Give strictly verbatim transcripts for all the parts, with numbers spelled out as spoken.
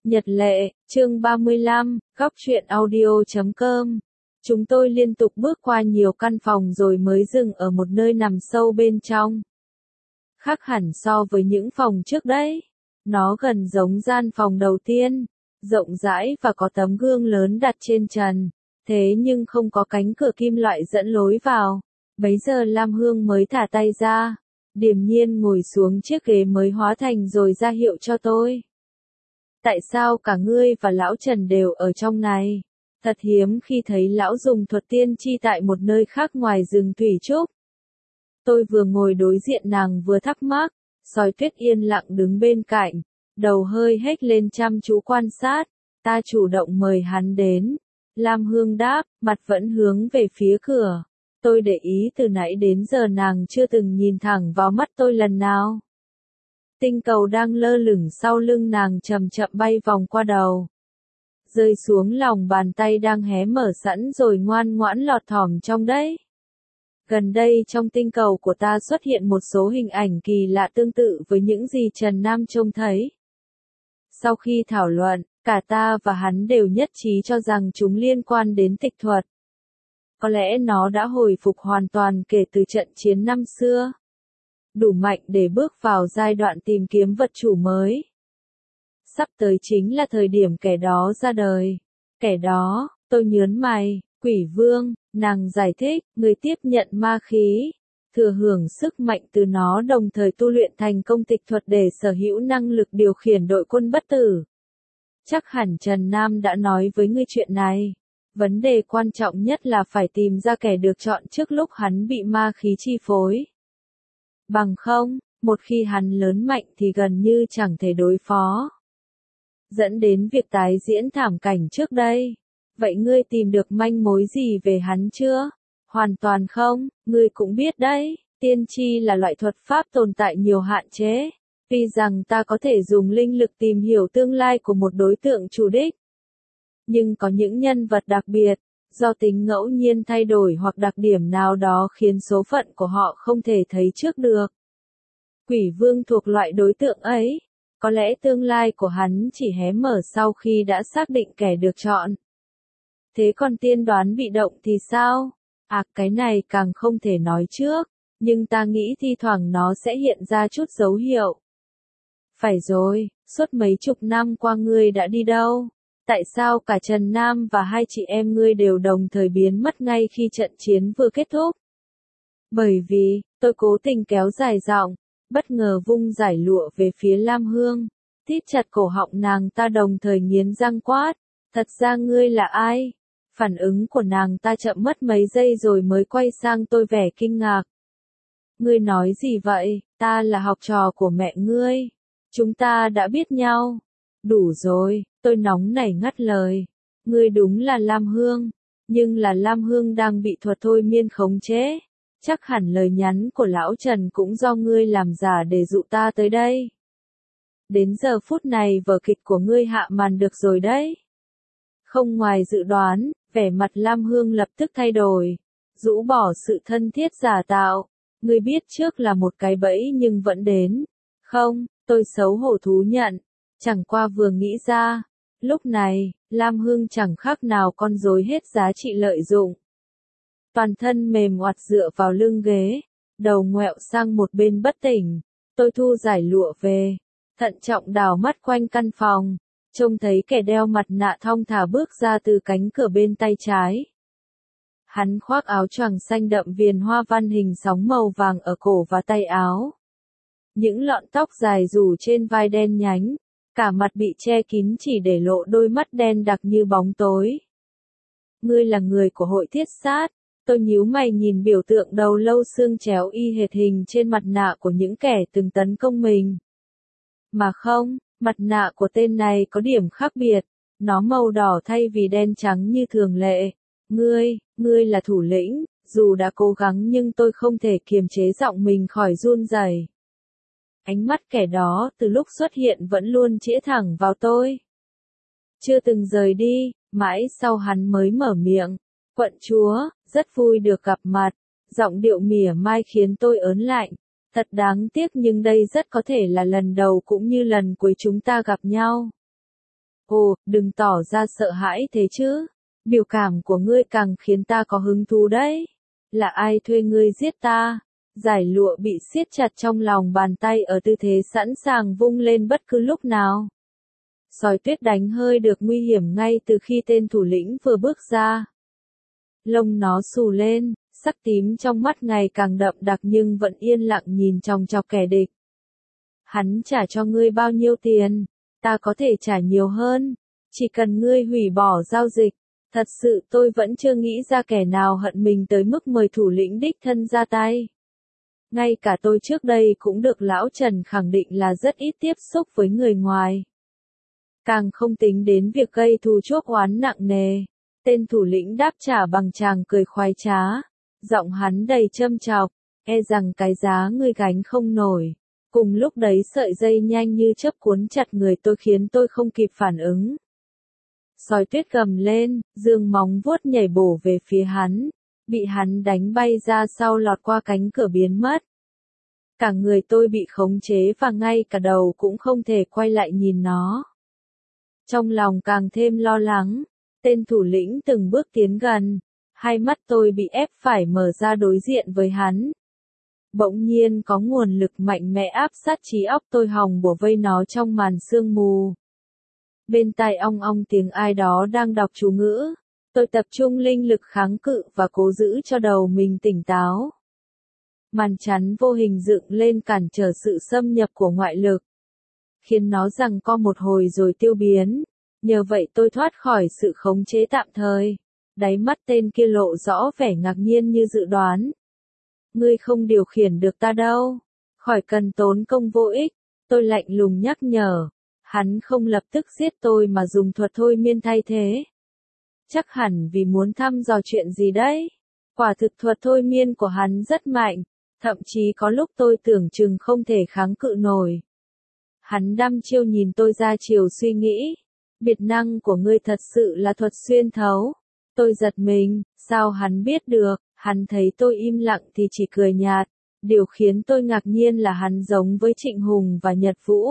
Nhật lệ, chương ba mươi lăm, góc truyện audio chấm com. Chúng tôi liên tục bước qua nhiều căn phòng rồi mới dừng ở một nơi nằm sâu bên trong. Khác hẳn so với những phòng trước đấy. Nó gần giống gian phòng đầu tiên, rộng rãi và có tấm gương lớn đặt trên trần. Thế nhưng không có cánh cửa kim loại dẫn lối vào. Bấy giờ Lam Hương mới thả tay ra, điềm nhiên ngồi xuống chiếc ghế mới hóa thành rồi ra hiệu cho tôi. Tại sao cả ngươi và lão Trần đều ở trong này? Thật hiếm khi thấy lão dùng thuật tiên tri tại một nơi khác ngoài rừng Thủy Trúc. Tôi vừa ngồi đối diện nàng vừa thắc mắc, Sói Tuyết yên lặng đứng bên cạnh, đầu hơi hếch lên chăm chú quan sát. Ta chủ động mời hắn đến. Lam Hương đáp, mặt vẫn hướng về phía cửa. Tôi để ý từ nãy đến giờ nàng chưa từng nhìn thẳng vào mắt tôi lần nào. Tinh cầu đang lơ lửng sau lưng nàng chậm chậm bay vòng qua đầu, rơi xuống lòng bàn tay đang hé mở sẵn rồi ngoan ngoãn lọt thỏm trong đấy. Gần đây trong tinh cầu của ta xuất hiện một số hình ảnh kỳ lạ tương tự với những gì Trần Nam trông thấy. Sau khi thảo luận, cả ta và hắn đều nhất trí cho rằng chúng liên quan đến tịch thuật. Có lẽ nó đã hồi phục hoàn toàn kể từ trận chiến năm xưa. Đủ mạnh để bước vào giai đoạn tìm kiếm vật chủ mới. Sắp tới chính là thời điểm kẻ đó ra đời. Kẻ đó, tôi nhớn mày, Quỷ Vương, nàng giải thích, người tiếp nhận ma khí, thừa hưởng sức mạnh từ nó đồng thời tu luyện thành công tịch thuật để sở hữu năng lực điều khiển đội quân bất tử. Chắc hẳn Trần Nam đã nói với ngươi chuyện này. Vấn đề quan trọng nhất là phải tìm ra kẻ được chọn trước lúc hắn bị ma khí chi phối. Bằng không, một khi hắn lớn mạnh thì gần như chẳng thể đối phó. Dẫn đến việc tái diễn thảm cảnh trước đây. Vậy ngươi tìm được manh mối gì về hắn chưa? Hoàn toàn không, ngươi cũng biết đấy, tiên tri là loại thuật pháp tồn tại nhiều hạn chế. Tuy rằng ta có thể dùng linh lực tìm hiểu tương lai của một đối tượng chủ đích. Nhưng có những nhân vật đặc biệt, do tính ngẫu nhiên thay đổi hoặc đặc điểm nào đó khiến số phận của họ không thể thấy trước được. Quỷ Vương thuộc loại đối tượng ấy. Có lẽ tương lai của hắn chỉ hé mở sau khi đã xác định kẻ được chọn. Thế còn tiên đoán bị động thì sao? À, cái này càng không thể nói trước, nhưng ta nghĩ thi thoảng nó sẽ hiện ra chút dấu hiệu. Phải rồi, suốt mấy chục năm qua ngươi đã đi đâu? Tại sao cả Trần Nam và hai chị em ngươi đều đồng thời biến mất ngay khi trận chiến vừa kết thúc? Bởi vì, tôi cố tình kéo dài giọng, bất ngờ vung giải lụa về phía Lam Hương, thít chặt cổ họng nàng ta đồng thời nghiến răng quát, thật ra ngươi là ai? Phản ứng của nàng ta chậm mất mấy giây rồi mới quay sang tôi vẻ kinh ngạc. Ngươi nói gì vậy? Ta là học trò của mẹ ngươi. Chúng ta đã biết nhau. Đủ rồi, tôi nóng nảy ngắt lời. Ngươi đúng là Lam Hương, nhưng là Lam Hương đang bị thuật thôi miên khống chế. Chắc hẳn lời nhắn của lão Trần cũng do ngươi làm giả để dụ ta tới đây. Đến giờ phút này vở kịch của ngươi hạ màn được rồi đấy. Không ngoài dự đoán, vẻ mặt Lam Hương lập tức thay đổi, rũ bỏ sự thân thiết giả tạo. Ngươi biết trước là một cái bẫy nhưng vẫn đến. Không, tôi xấu hổ thú nhận. Chẳng qua vừa nghĩ ra. Lúc này, Lam Hương chẳng khác nào con rối hết giá trị lợi dụng. Toàn thân mềm oặt dựa vào lưng ghế, đầu ngoẹo sang một bên bất tỉnh. Tôi thu giải lụa về, thận trọng đảo mắt quanh căn phòng, trông thấy kẻ đeo mặt nạ thong thả bước ra từ cánh cửa bên tay trái. Hắn khoác áo choàng xanh đậm viền hoa văn hình sóng màu vàng ở cổ và tay áo. Những lọn tóc dài rủ trên vai đen nhánh, cả mặt bị che kín chỉ để lộ đôi mắt đen đặc như bóng tối. Ngươi là người của hội thiết sát. Tôi nhíu mày nhìn biểu tượng đầu lâu xương chéo y hệt hình trên mặt nạ của những kẻ từng tấn công mình. Mà không, mặt nạ của tên này có điểm khác biệt, nó màu đỏ thay vì đen trắng như thường lệ. Ngươi, ngươi là thủ lĩnh, dù đã cố gắng nhưng tôi không thể kiềm chế giọng mình khỏi run rẩy. Ánh mắt kẻ đó từ lúc xuất hiện vẫn luôn chĩa thẳng vào tôi. Chưa từng rời đi, mãi sau hắn mới mở miệng. Quận chúa, rất vui được gặp mặt. Giọng điệu mỉa mai khiến tôi ớn lạnh. Thật đáng tiếc nhưng đây rất có thể là lần đầu cũng như lần cuối chúng ta gặp nhau. Ồ, đừng tỏ ra sợ hãi thế chứ. Biểu cảm của ngươi càng khiến ta có hứng thú đấy. Là ai thuê ngươi giết ta? Giải lụa bị siết chặt trong lòng bàn tay ở tư thế sẵn sàng vung lên bất cứ lúc nào. Sói tuyết đánh hơi được nguy hiểm ngay từ khi tên thủ lĩnh vừa bước ra. Lông nó xù lên, sắc tím trong mắt ngày càng đậm đặc nhưng vẫn yên lặng nhìn chòng chọc kẻ địch. Hắn trả cho ngươi bao nhiêu tiền? Ta có thể trả nhiều hơn. Chỉ cần ngươi hủy bỏ giao dịch. Thật sự tôi vẫn chưa nghĩ ra kẻ nào hận mình tới mức mời thủ lĩnh đích thân ra tay. Ngay cả tôi trước đây cũng được lão Trần khẳng định là rất ít tiếp xúc với người ngoài. Càng không tính đến việc gây thù chuốc oán nặng nề. Tên thủ lĩnh đáp trả bằng tràng cười khoái trá. Giọng hắn đầy châm chọc, e rằng cái giá ngươi gánh không nổi. Cùng lúc đấy sợi dây nhanh như chớp cuốn chặt người tôi khiến tôi không kịp phản ứng. Sói tuyết gầm lên, dương móng vuốt nhảy bổ về phía hắn. Bị hắn đánh bay ra sau lọt qua cánh cửa biến mất. Cả người tôi bị khống chế và ngay cả đầu cũng không thể quay lại nhìn nó. Trong lòng càng thêm lo lắng, tên thủ lĩnh từng bước tiến gần. Hai mắt tôi bị ép phải mở ra đối diện với hắn. Bỗng nhiên có nguồn lực mạnh mẽ áp sát trí óc tôi hòng bủa vây nó trong màn sương mù. Bên tai ong ong tiếng ai đó đang đọc chú ngữ. Tôi tập trung linh lực kháng cự và cố giữ cho đầu mình tỉnh táo. Màn chắn vô hình dựng lên cản trở sự xâm nhập của ngoại lực. Khiến nó giằng co một hồi rồi tiêu biến. Nhờ vậy tôi thoát khỏi sự khống chế tạm thời. Đáy mắt tên kia lộ rõ vẻ ngạc nhiên như dự đoán. Ngươi không điều khiển được ta đâu. Khỏi cần tốn công vô ích. Tôi lạnh lùng nhắc nhở. Hắn không lập tức giết tôi mà dùng thuật thôi miên thay thế. Chắc hẳn vì muốn thăm dò chuyện gì đấy. Quả thực thuật thôi miên của hắn rất mạnh. Thậm chí có lúc tôi tưởng chừng không thể kháng cự nổi. Hắn đăm chiêu nhìn tôi ra chiều suy nghĩ. Biệt năng của ngươi thật sự là thuật xuyên thấu. Tôi giật mình, sao hắn biết được, hắn thấy tôi im lặng thì chỉ cười nhạt. Điều khiến tôi ngạc nhiên là hắn giống với Trịnh Hùng và Nhật Vũ.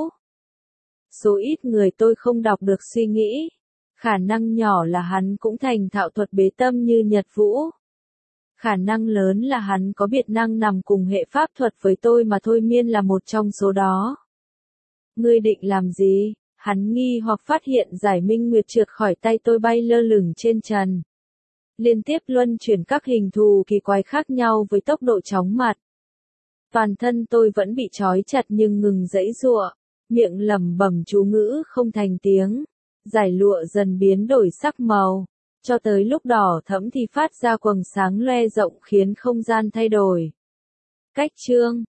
Số ít người tôi không đọc được suy nghĩ. Khả năng nhỏ là hắn cũng thành thạo thuật bế tâm như Nhật Vũ. Khả năng lớn là hắn có biệt năng nằm cùng hệ pháp thuật với tôi mà thôi miên là một trong số đó. Ngươi định làm gì? Hắn nghi hoặc phát hiện giải minh nguyệt trượt khỏi tay tôi bay lơ lửng trên trần. Liên tiếp luân chuyển các hình thù kỳ quái khác nhau với tốc độ chóng mặt. Toàn thân tôi vẫn bị trói chặt nhưng ngừng giãy giụa, miệng lẩm bẩm chú ngữ không thành tiếng. Giải lụa dần biến đổi sắc màu, cho tới lúc đỏ thẫm thì phát ra quầng sáng loe rộng khiến không gian thay đổi. Cách chương